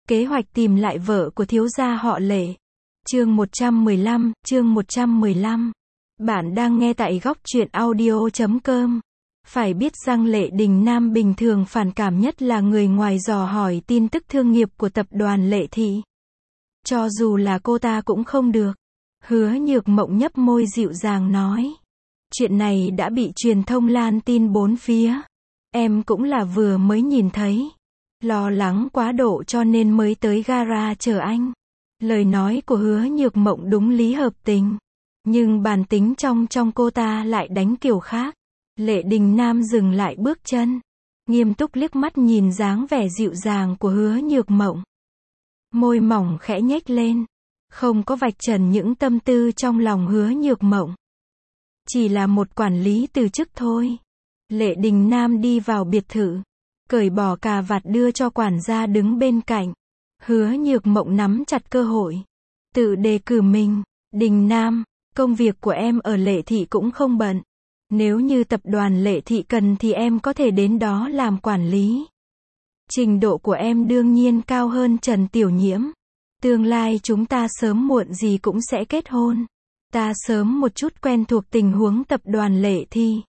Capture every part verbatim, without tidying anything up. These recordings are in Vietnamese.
Kế hoạch tìm lại vợ của thiếu gia họ Lệ. Chương một trăm mười lăm, chương một trăm mười lăm. Bạn đang nghe tại góc truyện audio chấm com. Phải biết rằng Lệ Đình Nam bình thường phản cảm nhất là người ngoài dò hỏi tin tức thương nghiệp của tập đoàn Lệ Thị. Cho dù là cô ta cũng không được. Hứa Nhược Mộng nhấp môi dịu dàng nói. Chuyện này đã bị truyền thông lan tin bốn phía. Em cũng là vừa mới nhìn thấy. Lo lắng quá độ cho nên mới tới gara chờ anh. Lời nói của Hứa Nhược Mộng đúng lý hợp tình. Nhưng bản tính trong trong cô ta lại đánh kiểu khác. Lệ Đình Nam dừng lại bước chân. Nghiêm túc liếc mắt nhìn dáng vẻ dịu dàng của Hứa Nhược Mộng. Môi mỏng khẽ nhếch lên. Không có vạch trần những tâm tư trong lòng Hứa Nhược Mộng. Chỉ là một quản lý từ chức thôi. Lệ Đình Nam đi vào biệt thự. Cởi bỏ cà vạt đưa cho quản gia đứng bên cạnh. Hứa Nhược Mộng nắm chặt cơ hội. Tự đề cử mình. Đình Nam, công việc của em ở Lệ Thị cũng không bận. Nếu như tập đoàn Lệ Thị cần thì em có thể đến đó làm quản lý. Trình độ của em đương nhiên cao hơn Trần Tiểu Nhiễm. Tương lai chúng ta sớm muộn gì cũng sẽ kết hôn. Ta sớm một chút quen thuộc tình huống tập đoàn Lệ Thị.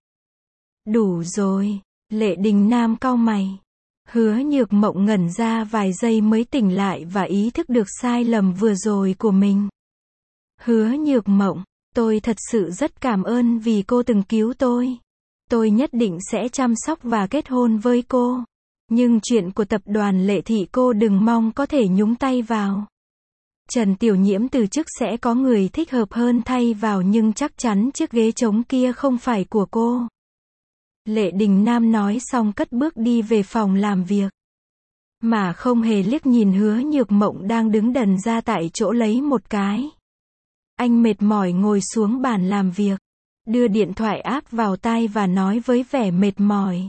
Đủ rồi. Lệ Đình Nam cau mày. Hứa Nhược Mộng ngẩn ra vài giây mới tỉnh lại và ý thức được sai lầm vừa rồi của mình. Hứa Nhược Mộng, tôi thật sự rất cảm ơn vì cô từng cứu tôi. Tôi nhất định sẽ chăm sóc và kết hôn với cô. Nhưng chuyện của tập đoàn Lệ Thị cô đừng mong có thể nhúng tay vào. Trần Tiểu Nhiễm từ chức sẽ có người thích hợp hơn thay vào nhưng chắc chắn chiếc ghế trống kia không phải của cô. Lệ Đình Nam nói xong cất bước đi về phòng làm việc. Mà không hề liếc nhìn Hứa Nhược Mộng đang đứng đần ra tại chỗ lấy một cái. Anh mệt mỏi ngồi xuống bàn làm việc. Đưa điện thoại áp vào tai và nói với vẻ mệt mỏi.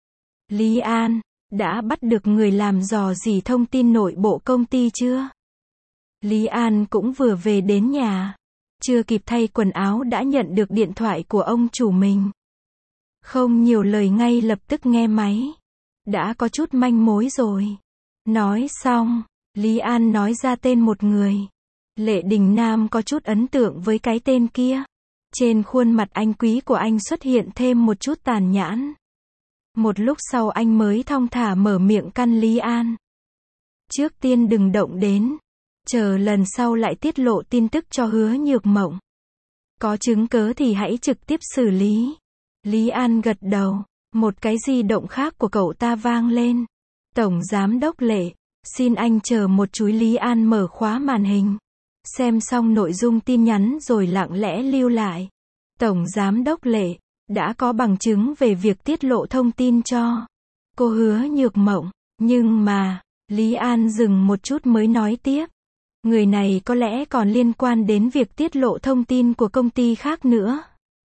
Lý An, đã bắt được người làm dò dỉ thông tin nội bộ công ty chưa? Lý An cũng vừa về đến nhà. Chưa kịp thay quần áo đã nhận được điện thoại của ông chủ mình. Không nhiều lời ngay lập tức nghe máy. Đã có chút manh mối rồi. Nói xong, Lý An nói ra tên một người. Lệ Đình Nam có chút ấn tượng với cái tên kia. Trên khuôn mặt anh quý của anh xuất hiện thêm một chút tàn nhãn. Một lúc sau anh mới thong thả mở miệng căn Lý An. Trước tiên đừng động đến. Chờ lần sau lại tiết lộ tin tức cho Hứa Nhược Mộng. Có chứng cớ thì hãy trực tiếp xử lý. Lý An gật đầu. Một cái di động khác của cậu ta vang lên. Tổng Giám đốc Lệ, xin anh chờ một chút. Lý An mở khóa màn hình. Xem xong nội dung tin nhắn rồi lặng lẽ lưu lại. Tổng Giám đốc Lệ, đã có bằng chứng về việc tiết lộ thông tin cho cô Hứa Nhược Mộng. Nhưng mà, Lý An dừng một chút mới nói tiếp. Người này có lẽ còn liên quan đến việc tiết lộ thông tin của công ty khác nữa.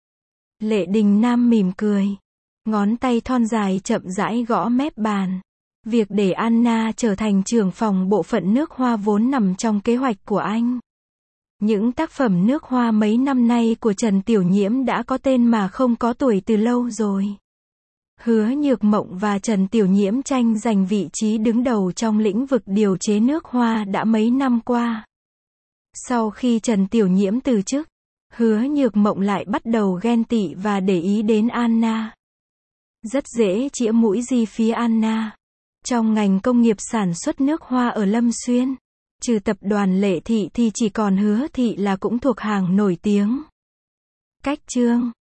Lệ Đình Nam mỉm cười. Ngón tay thon dài chậm rãi gõ mép bàn. Việc để Anna trở thành trưởng phòng bộ phận nước hoa vốn nằm trong kế hoạch của anh. Những tác phẩm nước hoa mấy năm nay của Trần Tiểu Nhiễm đã có tên mà không có tuổi từ lâu rồi. Hứa Nhược Mộng và Trần Tiểu Nhiễm tranh giành vị trí đứng đầu trong lĩnh vực điều chế nước hoa đã mấy năm qua. Sau khi Trần Tiểu Nhiễm từ chức, Hứa Nhược Mộng lại bắt đầu ghen tị và để ý đến Anna. Rất dễ chĩa mũi di phía Anna. Trong ngành công nghiệp sản xuất nước hoa ở Lâm Xuyên, trừ tập đoàn Lệ Thị thì chỉ còn Hứa Thị là cũng thuộc hàng nổi tiếng. Cách chương